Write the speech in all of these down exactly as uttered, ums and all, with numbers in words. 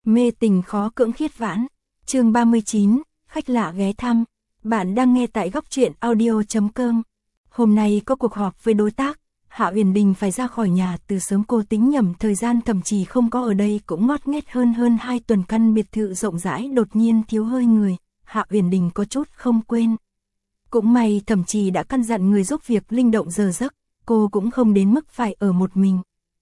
Mê tình khó cưỡng khiết vãn. Chương ba mươi chín, khách lạ ghé thăm. Bạn đang nghe tại góc truyện audio chấm com. Hôm nay có cuộc họp với đối tác, Hạ Uyển Đình phải ra khỏi nhà từ sớm. Cô tính nhầm thời gian thậm chí không có ở đây cũng ngót nghét hơn hơn hai tuần. Căn biệt thự rộng rãi đột nhiên thiếu hơi người, Hạ Uyển Đình có chút không quên. Cũng may thậm chí đã căn dặn người giúp việc linh động giờ giấc, cô cũng không đến mức phải ở một mình.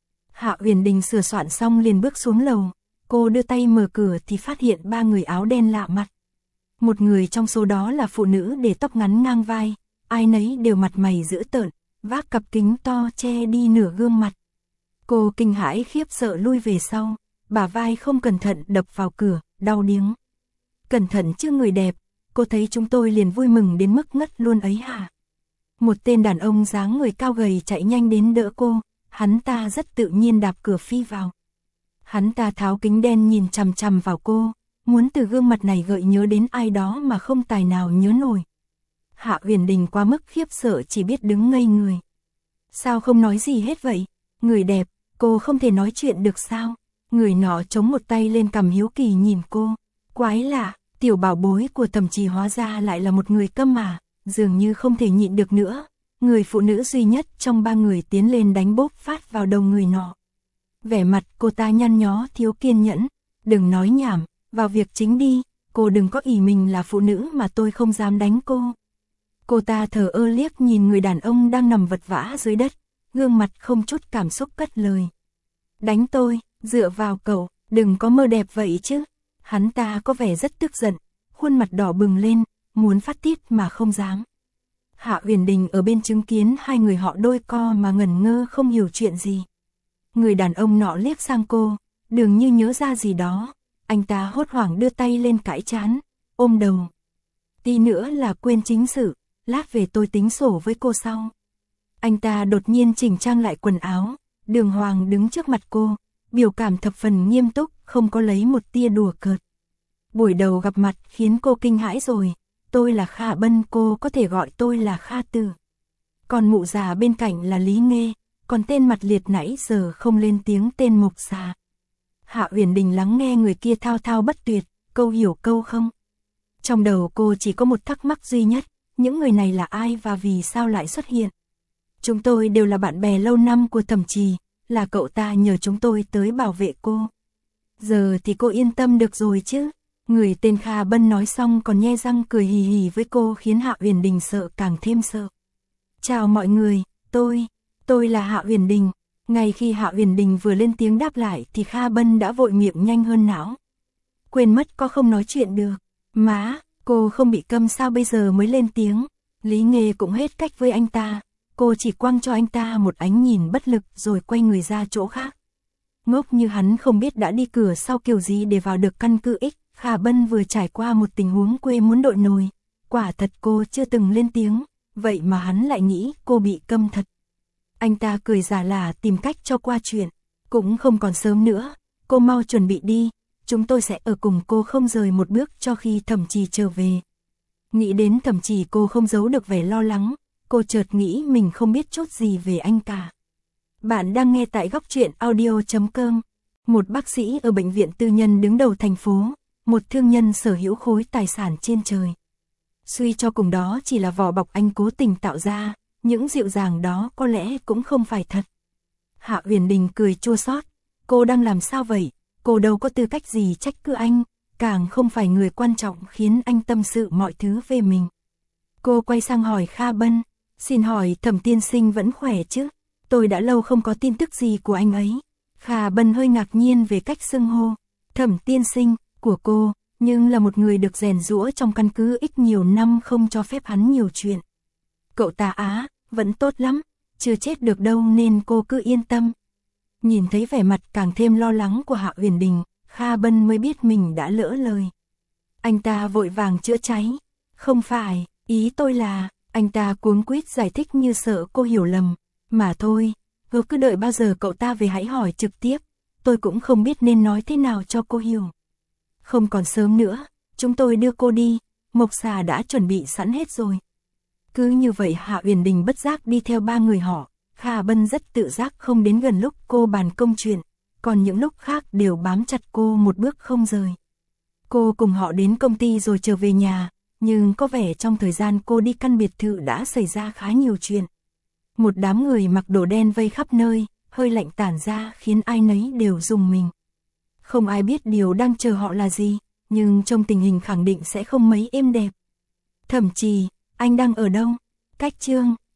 Hạ Uyển Đình sửa soạn xong liền bước xuống lầu, cô đưa tay mở cửa thì phát hiện ba người áo đen lạ mặt. Một người trong số đó là phụ nữ để tóc ngắn ngang vai, ai nấy đều mặt mày dữ tợn, vác cặp kính to che đi nửa gương mặt. Cô kinh hãi khiếp sợ lui về sau, bả vai không cẩn thận đập vào cửa, đau điếng. Cẩn thận chứ người đẹp, cô thấy chúng tôi liền vui mừng đến mức ngất luôn ấy hả? Một tên đàn ông dáng người cao gầy chạy nhanh đến đỡ cô, hắn ta rất tự nhiên đạp cửa phi vào. Hắn ta tháo kính đen nhìn chằm chằm vào cô, muốn từ gương mặt này gợi nhớ đến ai đó mà không tài nào nhớ nổi. Hạ Uyển Đình quá mức khiếp sợ chỉ biết đứng ngây người. Sao không nói gì hết vậy? Người đẹp, cô không thể nói chuyện được sao? Người nọ chống một tay lên cằm hiếu kỳ nhìn cô. Quái lạ, tiểu bảo bối của Thẩm Trì hóa ra lại là một người câm à, dường như không thể nhịn được nữa. Người phụ nữ duy nhất trong ba người tiến lên đánh bốp phát vào đầu người nọ. Vẻ mặt cô ta nhăn nhó thiếu kiên nhẫn. Đừng nói nhảm, vào việc chính đi, cô đừng có ỷ mình là phụ nữ mà tôi không dám đánh cô. Cô ta thờ ơ liếc nhìn người đàn ông đang nằm vật vã dưới đất, gương mặt không chút cảm xúc cất lời. Đánh tôi, dựa vào cậu, đừng có mơ đẹp vậy chứ. Hắn ta có vẻ rất tức giận, khuôn mặt đỏ bừng lên, muốn phát tiết mà không dám. Hạ Uyển Đình ở bên chứng kiến hai người họ đôi co mà ngẩn ngơ không hiểu chuyện gì. Người đàn ông nọ liếc sang cô, dường như nhớ ra gì đó, anh ta hốt hoảng đưa tay lên cãi trán, ôm đầu. Tí nữa là quên chính sự, lát về tôi tính sổ với cô sau. Anh ta đột nhiên chỉnh trang lại quần áo, đường hoàng đứng trước mặt cô, biểu cảm thập phần nghiêm túc, không có lấy một tia đùa cợt. Buổi đầu gặp mặt khiến cô kinh hãi rồi, tôi là Kha Bân, cô có thể gọi tôi là Kha Tử. Còn mụ già bên cạnh là Lý Nghê, còn tên mặt liệt nãy giờ không lên tiếng tên Mộc Xà. Hạ Uyển Đình lắng nghe người kia thao thao bất tuyệt, câu hiểu câu không. Trong đầu cô chỉ có một thắc mắc duy nhất, những người này là ai và vì sao lại xuất hiện. Chúng tôi đều là bạn bè lâu năm của Thẩm Trì, là cậu ta nhờ chúng tôi tới bảo vệ cô. Giờ thì cô yên tâm được rồi chứ. Người tên Kha Bân nói xong còn nhe răng cười hì hì với cô khiến Hạ Uyển Đình sợ càng thêm sợ. Chào mọi người, tôi, tôi là Hạ Uyển Đình. Ngay khi Hạ Uyển Đình vừa lên tiếng đáp lại thì Kha Bân đã vội miệng nhanh hơn não. Quên mất có không nói chuyện được. Má, cô không bị câm sao bây giờ mới lên tiếng. Lý Nghê cũng hết cách với anh ta. Cô chỉ quăng cho anh ta một ánh nhìn bất lực rồi quay người ra chỗ khác. Ngốc như hắn không biết đã đi cửa sau kiểu gì để vào được căn cứ X. Kha Bân vừa trải qua một tình huống quê muốn đội nồi. Quả thật cô chưa từng lên tiếng, vậy mà hắn lại nghĩ cô bị câm thật. Anh ta cười giả lả tìm cách cho qua chuyện. Cũng không còn sớm nữa, cô mau chuẩn bị đi, chúng tôi sẽ ở cùng cô không rời một bước cho khi Thẩm Trì trở về. Nghĩ đến Thẩm Trì cô không giấu được vẻ lo lắng, cô chợt nghĩ mình không biết chút gì về anh cả. Bạn đang nghe tại góc truyện audio chấm com. Một bác sĩ ở bệnh viện tư nhân đứng đầu thành phố, một thương nhân sở hữu khối tài sản trên trời. Suy cho cùng đó chỉ là vỏ bọc anh cố tình tạo ra, những dịu dàng đó có lẽ cũng không phải thật. Hạ Uyển Đình cười chua xót, cô đang làm sao vậy, cô đâu có tư cách gì trách cứ anh, càng không phải người quan trọng khiến anh tâm sự mọi thứ về mình. Cô quay sang hỏi Kha Bân, xin hỏi Thẩm tiên sinh vẫn khỏe chứ, tôi đã lâu không có tin tức gì của anh ấy. Kha Bân hơi ngạc nhiên về cách xưng hô, Thẩm tiên sinh của cô, nhưng là một người được rèn giũa trong căn cứ X nhiều năm không cho phép hắn nhiều chuyện. Cậu ta á, vẫn tốt lắm, chưa chết được đâu nên cô cứ yên tâm. Nhìn thấy vẻ mặt càng thêm lo lắng của Hạ Uyển Đình, Kha Bân mới biết mình đã lỡ lời. Anh ta vội vàng chữa cháy, không phải, ý tôi là, anh ta cuống quýt giải thích như sợ cô hiểu lầm, mà thôi, hứa cứ đợi bao giờ cậu ta về hãy hỏi trực tiếp, tôi cũng không biết nên nói thế nào cho cô hiểu. Không còn sớm nữa, chúng tôi đưa cô đi, Mộc Xà đã chuẩn bị sẵn hết rồi. Cứ như vậy Hạ Uyển Đình bất giác đi theo ba người họ, Kha Bân rất tự giác không đến gần lúc cô bàn công chuyện, còn những lúc khác đều bám chặt cô một bước không rời. Cô cùng họ đến công ty rồi trở về nhà, nhưng có vẻ trong thời gian cô đi căn biệt thự đã xảy ra khá nhiều chuyện. Một đám người mặc đồ đen vây khắp nơi, hơi lạnh tản ra khiến ai nấy đều rùng mình. Không ai biết điều đang chờ họ là gì, nhưng trong tình hình khẳng định sẽ không mấy êm đẹp. Thẩm Trì, anh đang ở đâu? Cách Trương